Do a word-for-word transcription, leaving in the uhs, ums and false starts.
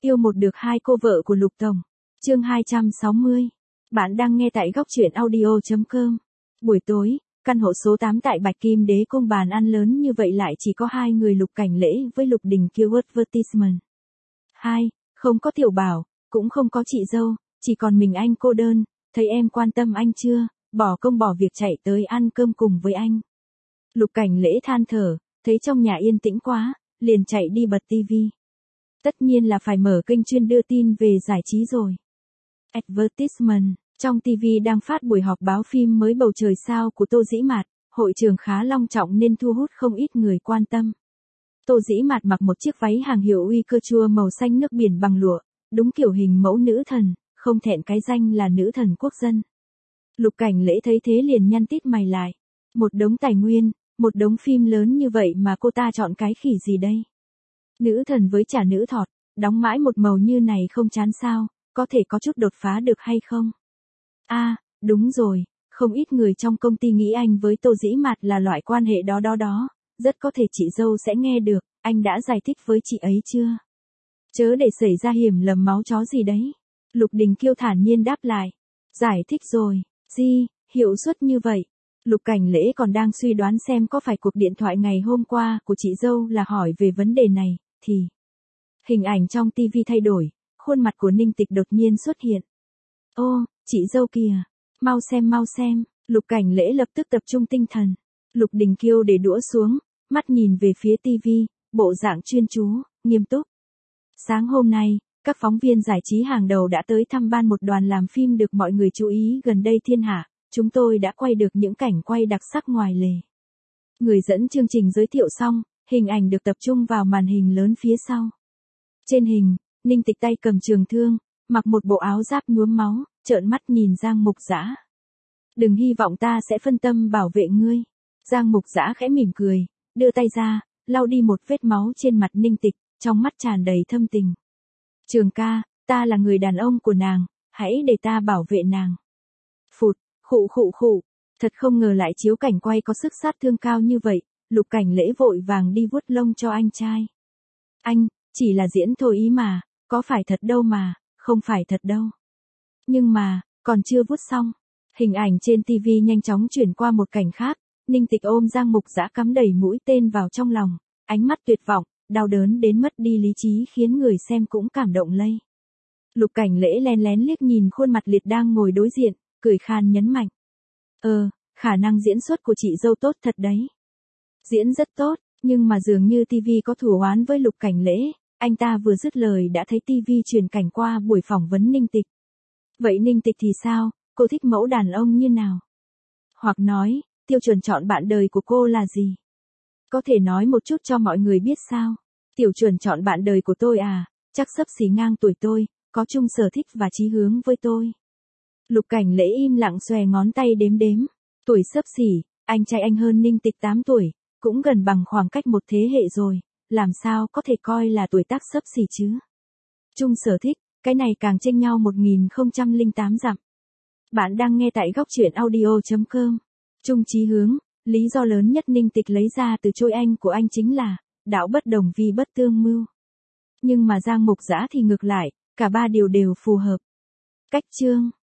Yêu một được hai cô vợ của Lục Tổng. Chương hai trăm sáu mươi. Bạn đang nghe tại góc truyện audio chấm com. Buổi tối, căn hộ số tám tại Bạch Kim Đế Cung bàn ăn lớn như vậy lại chỉ có hai người Lục Cảnh Lễ với Lục Đình Kiêu advertisement. Hai, không có Tiểu Bảo, cũng không có chị dâu, chỉ còn mình anh cô đơn, thấy em quan tâm anh chưa, bỏ công bỏ việc chạy tới ăn cơm cùng với anh. Lục Cảnh Lễ than thở, thấy trong nhà yên tĩnh quá, liền chạy đi bật tivi. Tất nhiên là phải mở kênh chuyên đưa tin về giải trí rồi. Advertisement, trong tivi đang phát buổi họp báo phim mới Bầu Trời Sao của Tô Dĩ Mạt, hội trường khá long trọng nên thu hút không ít người quan tâm. Tô Dĩ Mạt mặc một chiếc váy hàng hiệu uy cơ chua màu xanh nước biển bằng lụa, đúng kiểu hình mẫu nữ thần, không thẹn cái danh là nữ thần quốc dân. Lục Cảnh Lễ thấy thế liền nhăn tít mày lại. Một đống tài nguyên, một đống phim lớn như vậy mà cô ta chọn cái khỉ gì đây? Nữ thần với trả nữ thọt, đóng mãi một màu như này không chán sao, có thể có chút đột phá được hay không? A, à, đúng rồi, không ít người trong công ty nghĩ anh với Tô Dĩ Mạt là loại quan hệ đó đó đó, rất có thể chị dâu sẽ nghe được, anh đã giải thích với chị ấy chưa? Chớ để xảy ra hiểm lầm máu chó gì đấy. Lục Đình Kiêu thản nhiên đáp lại. Giải thích rồi, gì, hiệu suất như vậy. Lục Cảnh Lễ còn đang suy đoán xem có phải cuộc điện thoại ngày hôm qua của chị dâu là hỏi về vấn đề này, thì hình ảnh trong tivi thay đổi, khuôn mặt của Ninh Tịch đột nhiên xuất hiện. Ô, chị dâu kìa, mau xem mau xem, Lục Cảnh Lễ lập tức tập trung tinh thần. Lục Đình Kiêu để đũa xuống, mắt nhìn về phía tivi, bộ dạng chuyên chú, nghiêm túc. Sáng hôm nay, các phóng viên giải trí hàng đầu đã tới thăm ban một đoàn làm phim được mọi người chú ý gần đây thiên hạ. Chúng tôi đã quay được những cảnh quay đặc sắc ngoài lề. Người dẫn chương trình giới thiệu xong, hình ảnh được tập trung vào màn hình lớn phía sau. Trên hình, Ninh Tịch tay cầm trường thương, mặc một bộ áo giáp nhuốm máu, trợn mắt nhìn Giang Mục Dã. Đừng hy vọng ta sẽ phân tâm bảo vệ ngươi. Giang Mục Dã khẽ mỉm cười, đưa tay ra, lau đi một vết máu trên mặt Ninh Tịch, trong mắt tràn đầy thâm tình. Trường ca, ta là người đàn ông của nàng, hãy để ta bảo vệ nàng. Phụt. Khụ khụ khụ, thật không ngờ lại chiếu cảnh quay có sức sát thương cao như vậy, Lục Cảnh Lễ vội vàng đi vuốt lông cho anh trai. Anh, chỉ là diễn thôi ý mà, có phải thật đâu mà, không phải thật đâu. Nhưng mà, còn chưa vuốt xong, hình ảnh trên tivi nhanh chóng chuyển qua một cảnh khác, Ninh Tịch ôm Giang Mục Dã cắm đầy mũi tên vào trong lòng, ánh mắt tuyệt vọng, đau đớn đến mất đi lý trí khiến người xem cũng cảm động lây. Lục Cảnh Lễ lén lén liếc nhìn khuôn mặt liệt đang ngồi đối diện, cười khan nhấn mạnh. Ờ, khả năng diễn xuất của chị dâu tốt thật đấy. Diễn rất tốt, nhưng mà dường như tivi có thù oán với Lục Cảnh Lễ, anh ta vừa dứt lời đã thấy tivi truyền cảnh qua buổi phỏng vấn Ninh Tịch. Vậy Ninh Tịch thì sao, cô thích mẫu đàn ông như nào? Hoặc nói, tiêu chuẩn chọn bạn đời của cô là gì? Có thể nói một chút cho mọi người biết sao? Tiểu chuẩn chọn bạn đời của tôi à, chắc xấp xỉ ngang tuổi tôi, có chung sở thích và chí hướng với tôi. Lục Cảnh Lễ im lặng xòe ngón tay đếm đếm. Tuổi xấp xỉ, anh trai anh hơn Ninh Tịch tám tuổi, cũng gần bằng khoảng cách một thế hệ rồi, làm sao có thể coi là tuổi tác xấp xỉ chứ? Chung sở thích, cái này càng chênh nhau một nghìn không trăm lẻ tám dặm. Bạn đang nghe tại góc truyện audio chấm com. Chung chí hướng, lý do lớn nhất Ninh Tịch lấy ra từ trôi anh của anh chính là, đạo bất đồng vì bất tương mưu. Nhưng mà Giang Mục Dã thì ngược lại, cả ba điều đều phù hợp. Cách chương.